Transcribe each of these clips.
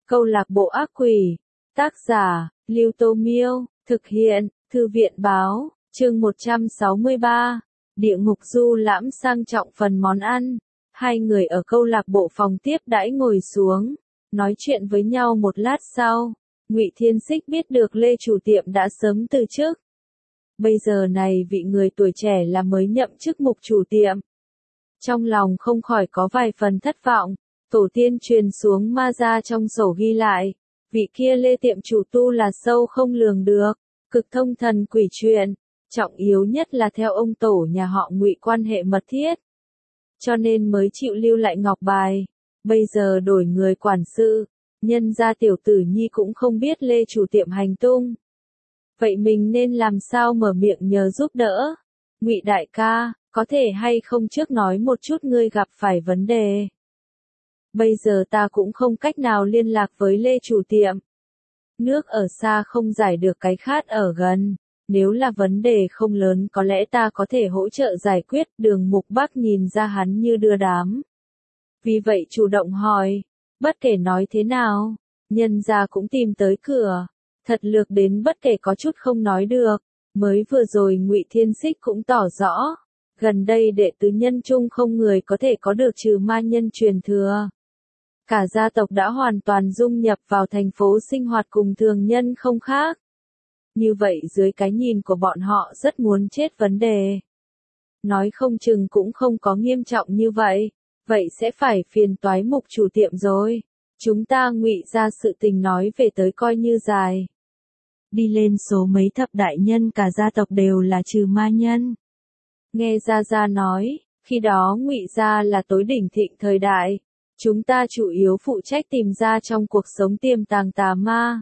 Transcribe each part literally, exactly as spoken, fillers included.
Câu lạc bộ ác quỷ. Tác giả, Lưu Tô Miêu. Thực hiện, Thư viện Báo. Chương một trăm sáu mươi ba. Địa ngục du lãm sang trọng phần món ăn. Hai người ở câu lạc bộ phòng tiếp đãi ngồi xuống, nói chuyện với nhau một lát sau. Ngụy Thiên Xích biết được Lê chủ tiệm đã sớm từ chức. Bây giờ này vị người tuổi trẻ là mới nhậm chức mục chủ tiệm. Trong lòng không khỏi có vài phần thất vọng. Tổ tiên truyền xuống ma gia trong sổ ghi lại, vị kia Lê tiệm chủ tu là sâu không lường được, cực thông thần quỷ chuyện, trọng yếu nhất là theo ông tổ nhà họ Ngụy quan hệ mật thiết, cho nên mới chịu lưu lại ngọc bài. Bây giờ đổi người quản sự, nhân gia tiểu tử nhi cũng không biết Lê chủ tiệm hành tung. Vậy mình nên làm sao mở miệng nhờ giúp đỡ? Ngụy đại ca, có thể hay không trước nói một chút ngươi gặp phải vấn đề? Bây giờ ta cũng không cách nào liên lạc với Lê chủ tiệm. Nước ở xa không giải được cái khát ở gần. Nếu là vấn đề không lớn có lẽ ta có thể hỗ trợ giải quyết. Đường Mục Bắc nhìn ra hắn như đưa đám. Vì vậy chủ động hỏi. Bất kể nói thế nào, nhân gia cũng tìm tới cửa. Thật lược đến bất kể có chút không nói được. Mới vừa rồi Ngụy Thiên Xích cũng tỏ rõ. Gần đây đệ tứ nhân chung không người có thể có được trừ ma nhân truyền thừa. Cả gia tộc đã hoàn toàn dung nhập vào thành phố sinh hoạt cùng thường nhân không khác. Như vậy dưới cái nhìn của bọn họ rất muốn chết vấn đề. Nói không chừng cũng không có nghiêm trọng như vậy. Vậy sẽ phải phiền toái mục chủ tiệm rồi. Chúng ta Ngụy ra sự tình nói về tới coi như dài. Đi lên số mấy thập đại nhân cả gia tộc đều là trừ ma nhân. Nghe Gia Gia nói, khi đó Ngụy gia là tối đỉnh thịnh thời đại. Chúng ta chủ yếu phụ trách tìm ra trong cuộc sống tiềm tàng tà ma.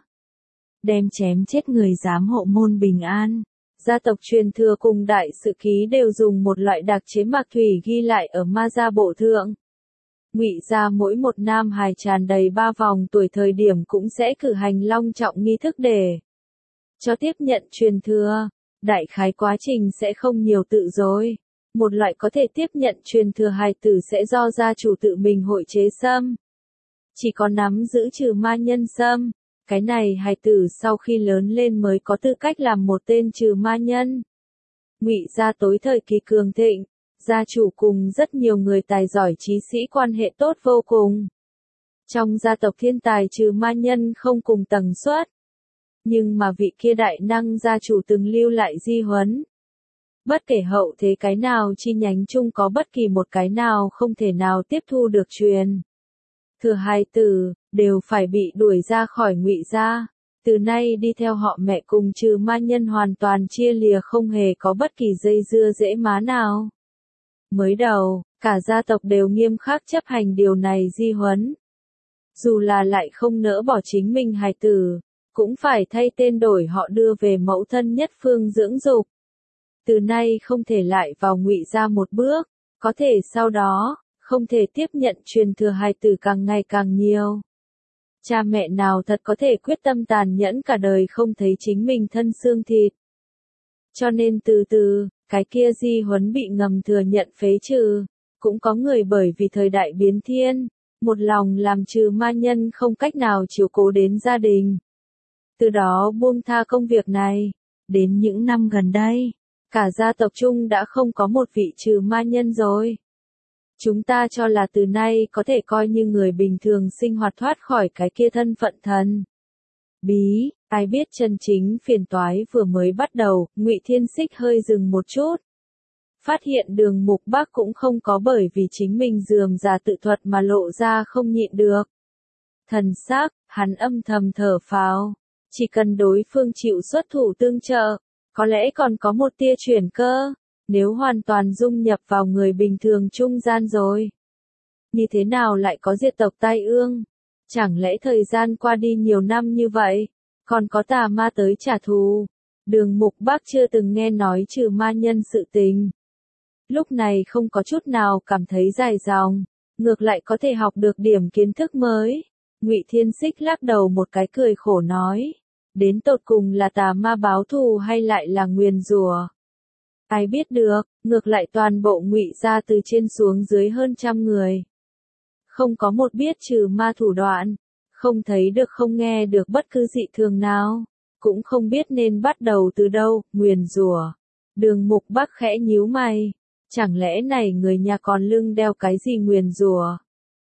Đem chém chết người giám hộ môn bình an. Gia tộc truyền thừa cùng đại sự ký đều dùng một loại đặc chế mạc thủy ghi lại ở ma gia bộ thượng. Ngụy gia mỗi một nam hài tràn đầy ba vòng tuổi thời điểm cũng sẽ cử hành long trọng nghi thức để cho tiếp nhận truyền thừa. Đại khái quá trình sẽ không nhiều tự rồi. Một loại có thể tiếp nhận truyền thừa hài tử sẽ do gia chủ tự mình hội chế sâm. Chỉ có nắm giữ trừ ma nhân sâm. Cái này hài tử sau khi lớn lên mới có tư cách làm một tên trừ ma nhân. Ngụy gia tối thời kỳ cường thịnh, gia chủ cùng rất nhiều người tài giỏi trí sĩ quan hệ tốt vô cùng. Trong gia tộc thiên tài trừ ma nhân không cùng tầng suất. Nhưng mà vị kia đại năng gia chủ từng lưu lại di huấn. Bất kể hậu thế cái nào chi nhánh chung có bất kỳ một cái nào không thể nào tiếp thu được truyền thừa hài tử, đều phải bị đuổi ra khỏi Ngụy gia. Từ nay đi theo họ mẹ cùng trừ ma nhân hoàn toàn chia lìa không hề có bất kỳ dây dưa dễ má nào. Mới đầu, cả gia tộc đều nghiêm khắc chấp hành điều này di huấn. Dù là lại không nỡ bỏ chính mình hài tử, cũng phải thay tên đổi họ đưa về mẫu thân nhất phương dưỡng dục. Từ nay không thể lại vào Ngụy gia một bước, có thể sau đó, không thể tiếp nhận truyền thừa hài tử càng ngày càng nhiều. Cha mẹ nào thật có thể quyết tâm tàn nhẫn cả đời không thấy chính mình thân xương thịt. Cho nên từ từ, cái kia di huấn bị ngầm thừa nhận phế trừ. Cũng có người bởi vì thời đại biến thiên, một lòng làm trừ ma nhân không cách nào chiếu cố đến gia đình. Từ đó buông tha công việc này. Đến những năm gần đây, cả gia tộc chung đã không có một vị trừ ma nhân rồi. Chúng ta cho là từ nay có thể coi như người bình thường sinh hoạt thoát khỏi cái kia thân phận thần bí. Ai biết chân chính phiền toái vừa mới bắt đầu. Ngụy Thiên Xích hơi dừng một chút. Phát hiện Đường Mục Bắc cũng không có bởi vì chính mình rườm rà tự thuật mà lộ ra không nhịn được thần sắc, hắn âm thầm thở phào. Chỉ cần đối phương chịu xuất thủ tương trợ, có lẽ còn có một tia chuyển cơ. Nếu hoàn toàn dung nhập vào người bình thường trung gian rồi, như thế nào lại có diệt tộc tai ương? Chẳng lẽ thời gian qua đi nhiều năm như vậy, còn có tà ma tới trả thù? Đường Mục Bắc chưa từng nghe nói trừ ma nhân sự tình. Lúc này không có chút nào cảm thấy dài dòng, ngược lại có thể học được điểm kiến thức mới. Ngụy Thiên Xích lắc đầu một cái cười khổ nói, đến tột cùng là tà ma báo thù hay lại là nguyền rủa? Ai biết được, ngược lại toàn bộ Ngụy gia từ trên xuống dưới hơn trăm người. Không có một biết trừ ma thủ đoạn, Không thấy được không nghe được bất cứ dị thường nào. Cũng không biết nên bắt đầu từ đâu, nguyền rủa. Đường Mục Bắc khẽ nhíu mày. Chẳng lẽ này người nhà còn lưng đeo cái gì nguyền rủa?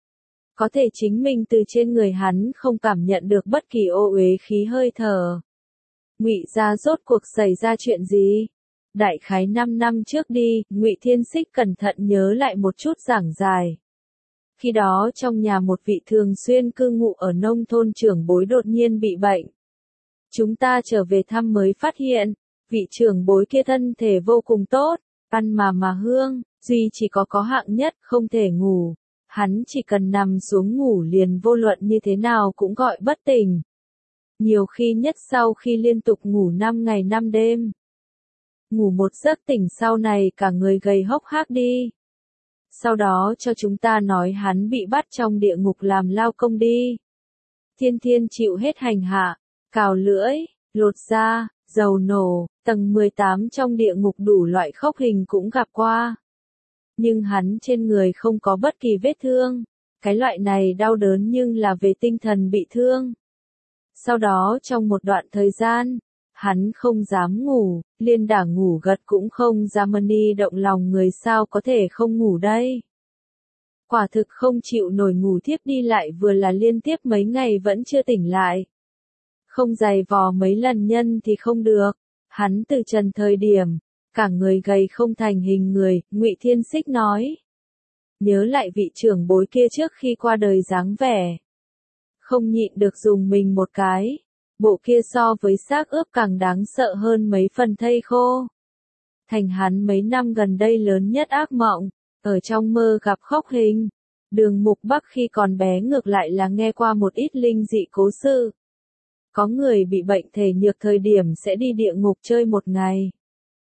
Có thể chính mình từ trên người hắn không cảm nhận được bất kỳ ô uế khí hơi thở. Ngụy gia rốt cuộc xảy ra chuyện gì? Đại khái năm năm trước đi, Ngụy Thiên Xích cẩn thận nhớ lại một chút giảng giải. Khi đó trong nhà một vị thường xuyên cư ngụ ở nông thôn trưởng bối đột nhiên bị bệnh. Chúng ta trở về thăm mới phát hiện, vị trưởng bối kia thân thể vô cùng tốt, ăn mà mà hương, duy chỉ có có hạng nhất không thể ngủ. Hắn chỉ cần nằm xuống ngủ liền vô luận như thế nào cũng gọi bất tỉnh. Nhiều khi nhất sau khi liên tục ngủ năm ngày năm đêm. Ngủ một giấc tỉnh sau này cả người gầy hốc hác đi. Sau đó cho chúng ta nói hắn bị bắt trong địa ngục làm lao công đi. Thiên Thiên chịu hết hành hạ, cào lưỡi, lột da, dầu nổ, tầng mười tám trong địa ngục đủ loại khốc hình cũng gặp qua. Nhưng hắn trên người không có bất kỳ vết thương. Cái loại này đau đớn nhưng là về tinh thần bị thương. Sau đó trong một đoạn thời gian, hắn không dám ngủ, liên đả ngủ gật cũng không dám ni động lòng người sao có thể không ngủ đây. Quả thực không chịu nổi ngủ thiếp đi lại vừa là liên tiếp mấy ngày vẫn chưa tỉnh lại. Không giày vò mấy lần nhân thì không được. Hắn từ trần thời điểm, cả người gầy không thành hình người, Ngụy Thiên Xích nói. Nhớ lại vị trưởng bối kia trước khi qua đời dáng vẻ. Không nhịn được dùng mình một cái. Bộ kia so với xác ướp càng đáng sợ hơn mấy phần thây khô. Thành hắn mấy năm gần đây lớn nhất ác mộng, ở trong mơ gặp khốc hình. Đường Mục Bắc khi còn bé ngược lại là nghe qua một ít linh dị cố sự. Có người bị bệnh thể nhược thời điểm sẽ đi địa ngục chơi một ngày.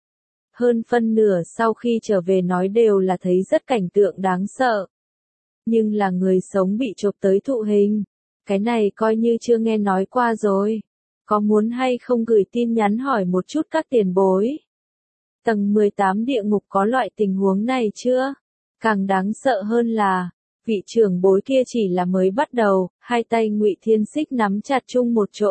Hơn phân nửa sau khi trở về nói đều là thấy rất cảnh tượng đáng sợ. Nhưng là người sống bị chộp tới thụ hình. Cái này coi như chưa nghe nói qua rồi. Có muốn hay không gửi tin nhắn hỏi một chút các tiền bối. Tầng mười tám địa ngục có loại tình huống này chưa? Càng đáng sợ hơn là, vị trưởng bối kia chỉ là mới bắt đầu, hai tay Ngụy Thiên Xích nắm chặt chung một chỗ.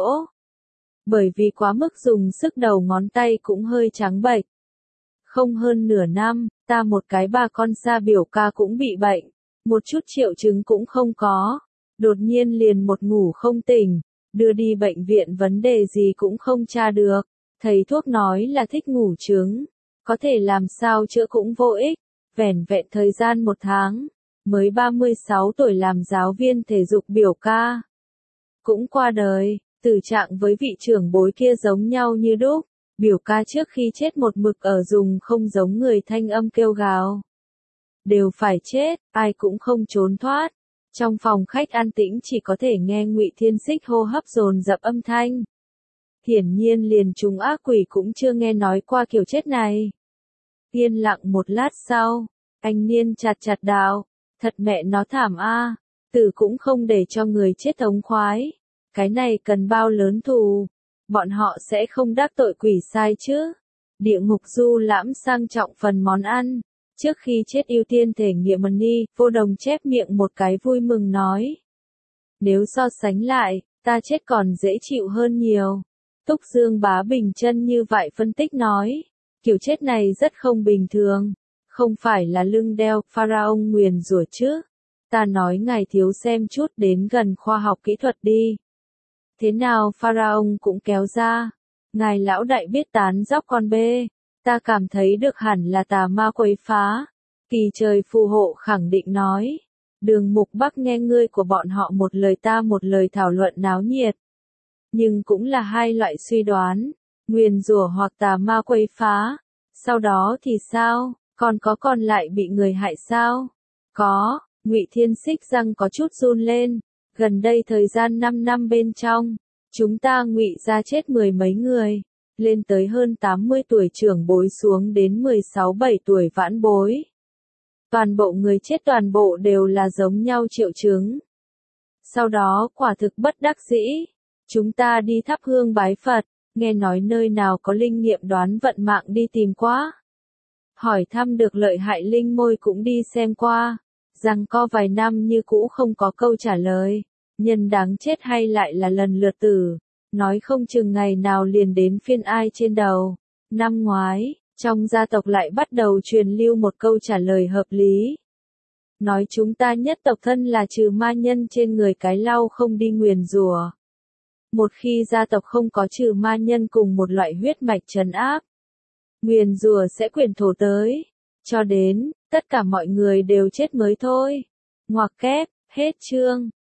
Bởi vì quá mức dùng sức đầu ngón tay cũng hơi trắng bệch. Không hơn nửa năm, ta một cái bà con xa biểu ca cũng bị bệnh, một chút triệu chứng cũng không có. Đột nhiên liền một ngủ không tỉnh, đưa đi bệnh viện vấn đề gì cũng không tra được. Thầy thuốc nói là thích ngủ chứng, có thể làm sao chữa cũng vô ích. Vẻn vẹn thời gian một tháng, mới ba mươi sáu tuổi làm giáo viên thể dục biểu ca. Cũng qua đời, tử trạng với vị trưởng bối kia giống nhau như đúc. Biểu ca trước khi chết một mực ở dùng không giống người thanh âm kêu gào. Đều phải chết, ai cũng không trốn thoát. Trong phòng khách an tĩnh chỉ có thể nghe Ngụy Thiên Xích hô hấp dồn dập âm thanh. Hiển nhiên liền chúng ác quỷ cũng chưa nghe nói qua kiểu chết này. Yên lặng một lát sau, anh Niên chặt chặt đạo, thật mẹ nó thảm a, tử cũng không để cho người chết thống khoái. Cái này cần bao lớn thù, bọn họ sẽ không đắc tội quỷ sai chứ. Địa ngục du lãm sang trọng phần món ăn. Trước khi chết ưu tiên thể nghiệm money, Vô Đồng chép miệng một cái vui mừng nói. Nếu so sánh lại, ta chết còn dễ chịu hơn nhiều. Túc Dương Bá bình chân như vậy phân tích nói. Kiểu chết này rất không bình thường. Không phải là lưng đeo, pharaoh nguyền rủa chứ. Ta nói ngài thiếu xem chút đến gần khoa học kỹ thuật đi. Thế nào pharaoh cũng kéo ra. Ngài lão đại biết tán dóc con bê. Ta cảm thấy được hẳn là tà ma quấy phá. Kỳ trời phù hộ khẳng định nói. Đường Mục Bắc nghe ngươi của bọn họ một lời ta một lời thảo luận náo nhiệt. Nhưng cũng là hai loại suy đoán. Nguyền rủa hoặc tà ma quấy phá. Sau đó thì sao? Còn có còn lại bị người hại sao? Có, Ngụy Thiên Xích răng có chút run lên. Gần đây thời gian năm năm bên trong, chúng ta Ngụy gia chết mười mấy người. Lên tới hơn tám mươi tuổi trưởng bối xuống đến mười sáu bảy tuổi vãn bối. Toàn bộ người chết toàn bộ đều là giống nhau triệu chứng. Sau đó quả thực bất đắc dĩ. Chúng ta đi thắp hương bái Phật, nghe nói nơi nào có linh nghiệm đoán vận mạng đi tìm qua. Hỏi thăm được lợi hại linh môi cũng đi xem qua. Rằng co vài năm như cũ không có câu trả lời. nhân đáng chết hay lại là lần lượt tử, nói không chừng ngày nào liền đến phiên ai trên đầu. Năm ngoái, trong gia tộc lại bắt đầu truyền lưu một câu trả lời hợp lý. Nói chúng ta nhất tộc thân là trừ ma nhân trên người cái lau không đi nguyền rủa. Một khi gia tộc không có trừ ma nhân cùng một loại huyết mạch trấn áp, nguyền rủa sẽ quyển thổ tới, cho đến tất cả mọi người đều chết mới thôi. Ngoặc kép, hết chương.